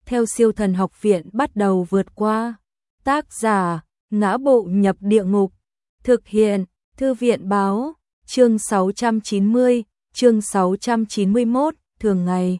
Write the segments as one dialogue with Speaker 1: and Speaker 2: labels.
Speaker 1: theo Siêu Thần Học Viện bắt đầu vượt qua. Tác giả: Ngã Bộ Nhập Địa Ngục. Thực hiện: Thư viện báo. Chương 690, chương 691, thường ngày.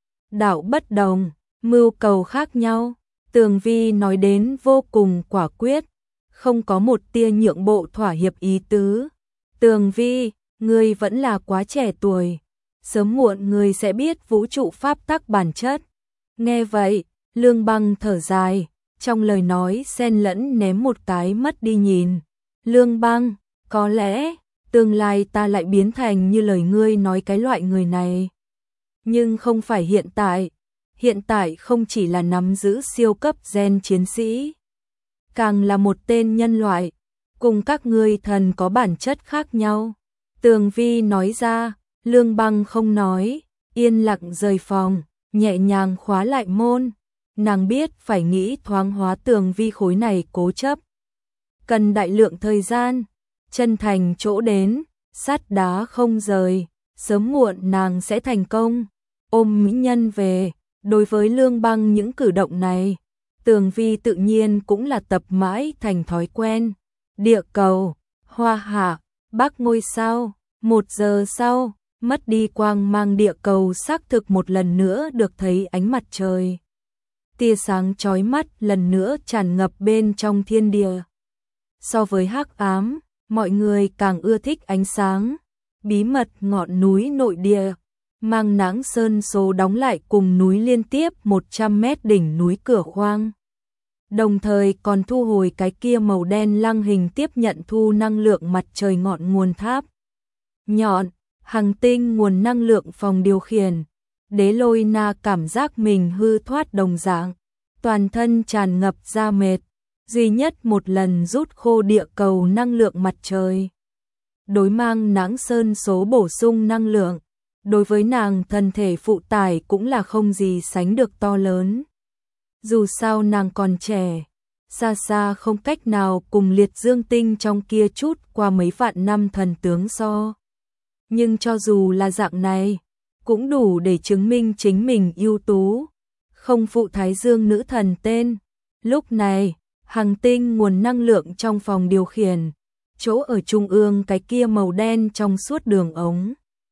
Speaker 1: Đạo bất đồng, mưu cầu khác nhau. Tường Vi nói đến vô cùng quả quyết, không có một tia nhượng bộ thỏa hiệp ý tứ. Tường Vi, ngươi vẫn là quá trẻ tuổi, sớm muộn ngươi sẽ biết vũ trụ pháp tắc bản chất. Nghe vậy, Lương Băng thở dài, trong lời nói xen lẫn ném một cái mất đi nhìn. Lương Băng, có lẽ tương lai ta lại biến thành như lời ngươi nói cái loại người này. Nhưng không phải hiện tại. Hiện tại không chỉ là nắm giữ siêu cấp gen chiến sĩ, càng là một tên nhân loại, cùng các ngươi thần có bản chất khác nhau. Tường Vi nói ra. Lương Băng không nói, yên lặng rời phòng, nhẹ nhàng khóa lại môn. Nàng biết phải nghĩ thoáng hóa Tường Vi khối này cố chấp, cần đại lượng thời gian. Chân thành chỗ đến, sắt đá không rời, sớm muộn nàng sẽ thành công, ôm mỹ nhân về. Đối với Lương Băng những cử động này, Tường Vi tự nhiên cũng là tập mãi thành thói quen. Địa cầu, hoa hạ, bắc ngôi sao. 1 giờ sau, mất đi quang mang địa cầu xác thực một lần nữa được thấy ánh mặt trời. Tia sáng chói mắt lần nữa tràn ngập bên trong thiên địa. So với hắc ám, mọi người càng ưa thích ánh sáng. Bí mật ngọn núi nội địa, Mang Náng Sơn số đóng lại cùng núi liên tiếp 100 mét đỉnh núi Cửa Khoang. Đồng thời còn thu hồi cái kia màu đen lăng hình tiếp nhận thu năng lượng mặt trời ngọn nguồn tháp. Nhọn, hành tinh nguồn năng lượng phòng điều khiển. Đế Lôi Na cảm giác mình hư thoát đồng dạng, toàn thân tràn ngập da mệt, duy nhất một lần rút khô địa cầu năng lượng mặt trời. Đối Mang Náng Sơn số bổ sung năng lượng, đối với nàng thân thể phụ tải cũng là không gì sánh được to lớn. Dù sao nàng còn trẻ, xa xa không cách nào cùng Liệt Dương Tinh trong kia chút qua mấy vạn năm thần tướng so. Nhưng cho dù là dạng này, cũng đủ để chứng minh chính mình ưu tú, không phụ Thái Dương nữ thần tên. Lúc này, hành tinh nguồn năng lượng trong phòng điều khiển, chỗ ở trung ương cái kia màu đen trong suốt đường ống,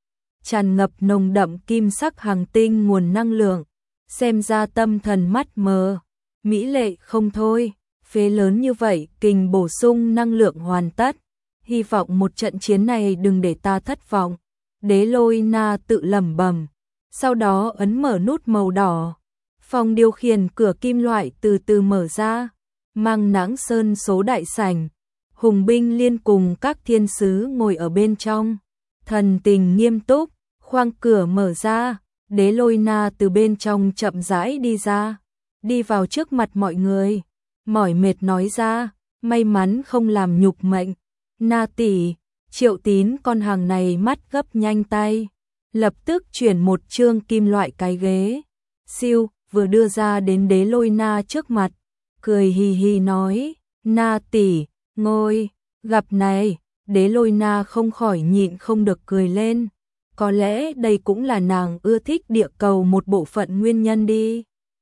Speaker 1: tràn ngập nồng đậm kim sắc hành tinh nguồn năng lượng, xem ra tâm thần mắt mờ, mỹ lệ không thôi. Phế lớn như vậy, kình bổ sung năng lượng hoàn tất, hy vọng một trận chiến này đừng để ta thất vọng. Đế Lôi Na tự lẩm bẩm, sau đó ấn mở nút màu đỏ. Phòng điều khiển cửa kim loại từ từ mở ra, Mang Náng Sơn số đại sảnh, Hùng binh liên cùng các thiên sứ ngồi ở bên trong, thần tình nghiêm túc. Khoang cửa mở ra, Đế Lôi Na từ bên trong chậm rãi đi ra, đi vào trước mặt mọi người, mỏi mệt nói ra, may mắn không làm nhục mệnh. Na tỷ, Triệu Tín con hàng này mắt gấp nhanh tay, lập tức chuyển một chương kim loại cái ghế, siêu, vừa đưa ra đến Đế Lôi Na trước mặt, cười hì hì nói, Na tỷ, ngồi. Gặp này, Đế Lôi Na không khỏi nhịn không được cười lên. Có lẽ đây cũng là nàng ưa thích địa cầu một bộ phận nguyên nhân đi.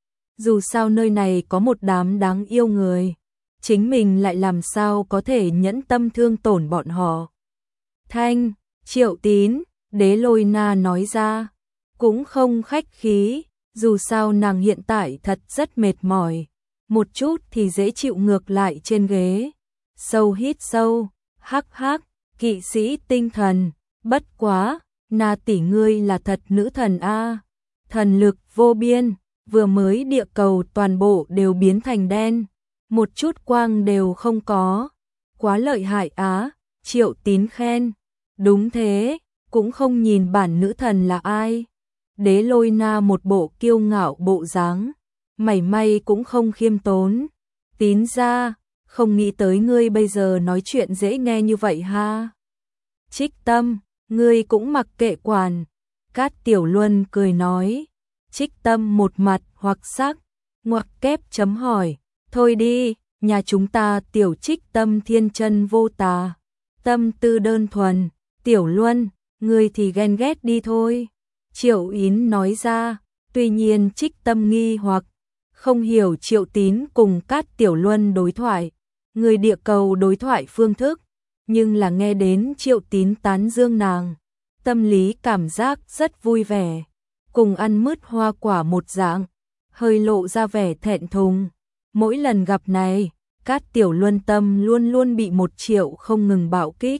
Speaker 1: Dù sao nơi này có một đám đáng yêu người, chính mình lại làm sao có thể nhẫn tâm thương tổn bọn họ. Thanh, Triệu Tín, Đế Lôi Na nói ra, cũng không khách khí, dù sao nàng hiện tại thật rất mệt mỏi, một chút thì dễ chịu ngược lại trên ghế. Sâu hít sâu, hắc hắc, kỵ sĩ tinh thần, bất quá. Na tỷ ngươi là thật nữ thần a, thần lực vô biên, vừa mới địa cầu toàn bộ đều biến thành đen, một chút quang đều không có, quá lợi hại á. Triệu Tín khen, đúng thế, cũng không nhìn bản nữ thần là ai. Đế Lôi Na một bộ kiêu ngạo bộ dáng, mảy may cũng không khiêm tốn. Tín ra, không nghĩ tới ngươi bây giờ nói chuyện dễ nghe như vậy ha. Trích Tâm, ngươi cũng mặc kệ quản. Cát Tiểu Luân cười nói. Trích Tâm một mặt hoặc sắc, ngoặc kép chấm hỏi. Thôi đi, nhà chúng ta tiểu Trích Tâm thiên chân vô tà, tâm tư đơn thuần. Tiểu Luân, ngươi thì ghen ghét đi thôi. Triệu Yến nói ra. Tuy nhiên Trích Tâm nghi hoặc, Không hiểu Triệu Tín cùng Cát Tiểu Luân đối thoại, người địa cầu đối thoại phương thức, nhưng là nghe đến Triệu Tín tán dương nàng, tâm lý cảm giác rất vui vẻ, cùng ăn mứt hoa quả một dạng, hơi lộ ra vẻ thẹn thùng. Mỗi lần gặp này, Cát Tiểu Luân tâm luôn luôn bị 1 triệu không ngừng bạo kích.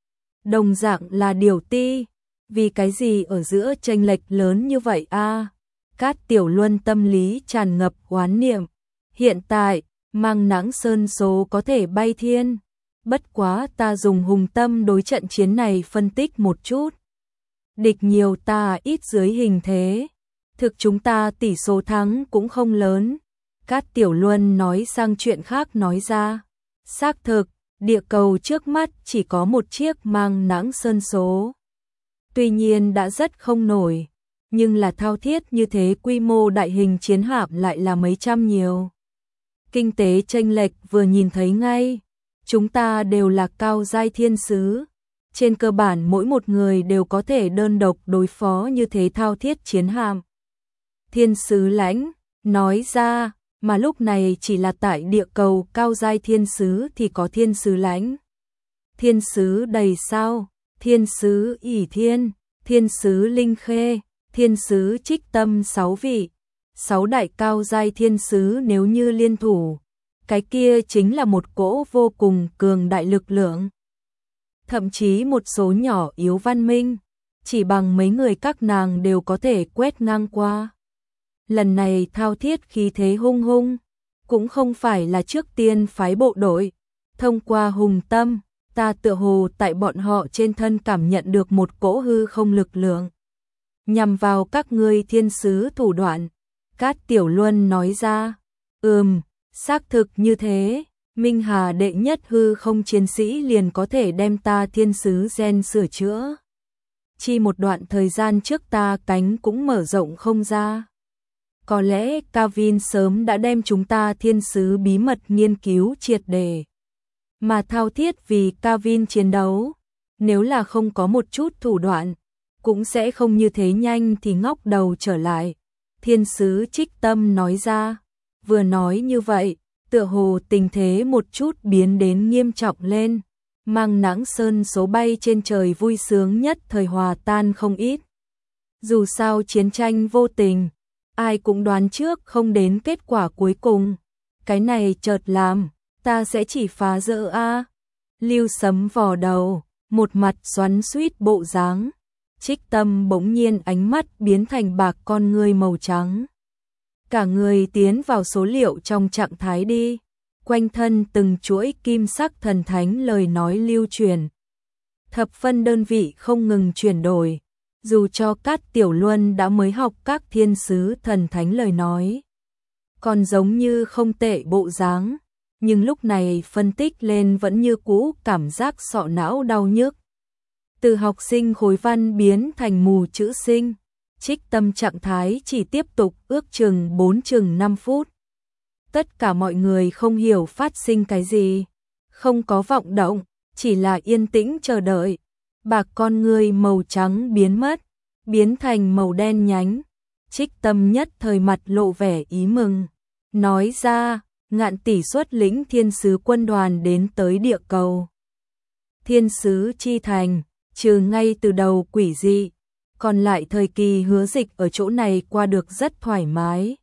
Speaker 1: Đồng dạng là Điều Ti, vì cái gì ở giữa chênh lệch lớn như vậy a? Cát Tiểu Luân tâm lý tràn ngập oán niệm. Hiện tại, Mang Nắng Sơn số có thể bay thiên. Bất quá ta dùng hùng tâm đối trận chiến này phân tích một chút. Địch nhiều ta ít dưới hình thế. Thực chúng ta tỷ số thắng cũng không lớn. Cát Tiểu Luân nói sang chuyện khác nói ra. Xác thực, địa cầu trước mắt chỉ có một chiếc Mang Nắng Sơn số. Tuy nhiên đã rất không nổi, nhưng là thao thiết như thế quy mô đại hình chiến hạm lại là mấy trăm nhiều. Kinh tế chênh lệch vừa nhìn thấy ngay, chúng ta đều là cao giai thiên sứ. Trên cơ bản mỗi một người đều có thể đơn độc đối phó như thế thao thiết chiến hạm. Thiên sứ lãnh, nói ra, mà lúc này chỉ là tại địa cầu cao giai thiên sứ thì có thiên sứ lãnh. Thiên sứ đầy sao, thiên sứ ỷ thiên, thiên sứ linh khê, thiên sứ trích tâm 6 vị. 6 đại cao giai thiên sứ nếu như liên thủ, cái kia chính là một cỗ vô cùng cường đại lực lượng. Thậm chí một số nhỏ yếu văn minh, chỉ bằng mấy người các nàng đều có thể quét ngang qua. Lần này thao thiết khí thế hung hung, cũng không phải là trước tiên phái bộ đội. Thông qua hùng tâm, ta tựa hồ tại bọn họ trên thân cảm nhận được một cỗ hư không lực lượng. Nhằm vào các ngươi thiên sứ thủ đoạn, Cát Tiểu Luân nói ra, xác thực như thế, Minh Hà đệ nhất hư không chiến sĩ liền có thể đem ta thiên sứ gen sửa chữa. Chi một đoạn thời gian trước ta cánh cũng mở rộng không ra. Có lẽ Kavin sớm đã đem chúng ta thiên sứ bí mật nghiên cứu triệt để. Mà thao thiết vì Kavin chiến đấu, nếu là không có một chút thủ đoạn, cũng sẽ không như thế nhanh thì ngóc đầu trở lại. Thiên sứ Trích Tâm nói ra, vừa nói như vậy, tựa hồ tình thế một chút biến đến nghiêm trọng lên. Mang Nắng Sơn số bay trên trời vui sướng nhất thời hòa tan không ít. Dù sao chiến tranh vô tình, ai cũng đoán trước không đến kết quả cuối cùng. Cái này chợt làm, ta sẽ chỉ phá rỡ a. Lưu Sấm vò đầu, một mặt xoắn xuýt bộ dáng. Trích Tâm bỗng nhiên ánh mắt biến thành bạc con ngươi màu trắng. Cả người tiến vào số liệu trong trạng thái đi. Quanh thân từng chuỗi kim sắc thần thánh lời nói lưu truyền. Thập phân đơn vị không ngừng chuyển đổi. Dù cho Cát Tiểu Luân đã mới học các thiên sứ thần thánh lời nói, còn giống như không tệ bộ dáng, nhưng lúc này phân tích lên vẫn như cũ cảm giác sọ não đau nhức. Từ học sinh khối văn biến thành mù chữ sinh, Trích Tâm trạng thái chỉ tiếp tục ước chừng 4-5 phút. Tất cả mọi người không hiểu phát sinh cái gì, không có vọng động, chỉ là yên tĩnh chờ đợi. Bạc con ngươi màu trắng biến mất, biến thành màu đen nhánh. Trích Tâm nhất thời mặt lộ vẻ ý mừng, nói ra, Ngạn tỷ xuất lĩnh thiên sứ quân đoàn đến tới địa cầu. Thiên sứ chi thành, trừ ngay từ đầu quỷ dị, còn lại thời kỳ Hứa Dịch ở chỗ này qua được rất thoải mái.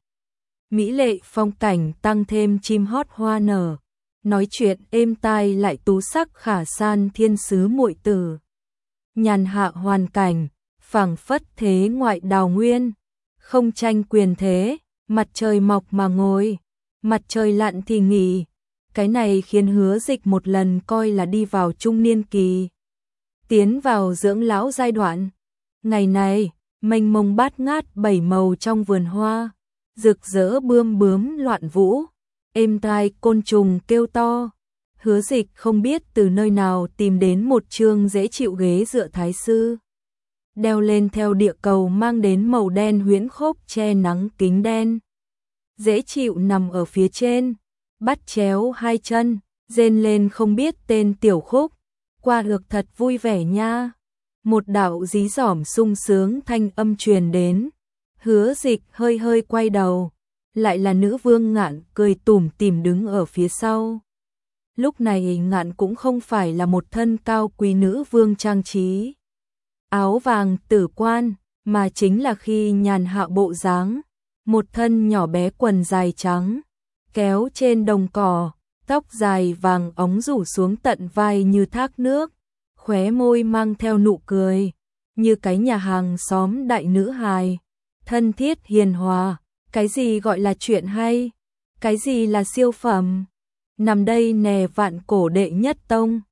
Speaker 1: Mỹ lệ phong cảnh tăng thêm chim hót hoa nở, nói chuyện êm tai lại tú sắc khả san thiên sứ muội tử. Nhàn hạ hoàn cảnh, phảng phất thế ngoại đào nguyên, không tranh quyền thế, mặt trời mọc mà ngồi, mặt trời lặn thì nghỉ. Cái này khiến Hứa Dịch một lần coi là đi vào trung niên kỳ, tiến vào dưỡng lão giai đoạn. Ngày này, mênh mông bát ngát bảy màu trong vườn hoa, rực rỡ bươm bướm loạn vũ, êm tai côn trùng kêu to. Hứa Dịch không biết từ nơi nào tìm đến một chương dễ chịu ghế dựa thái sư, đeo lên theo địa cầu mang đến màu đen huyễn khốc che nắng kính đen. Dễ chịu nằm ở phía trên, bắt chéo hai chân, rên lên không biết tên tiểu khúc, qua được thật vui vẻ nha. Một đạo dí dỏm sung sướng thanh âm truyền đến, Hứa Dịch hơi hơi quay đầu, lại là nữ vương Ngạn cười tủm tỉm đứng ở phía sau. Lúc này Ngạn cũng không phải là một thân cao quý nữ vương trang trí áo vàng tử quan, mà chính là khi nhàn hạ bộ dáng, một thân nhỏ bé quần dài trắng, kéo trên đồng cỏ, tóc dài vàng óng rủ xuống tận vai như thác nước, khóe môi mang theo nụ cười, như cái nhà hàng xóm đại nữ hài, thân thiết hiền hòa. Cái gì gọi là chuyện hay? Cái gì là siêu phẩm? Nằm đây nè vạn cổ đệ nhất tông.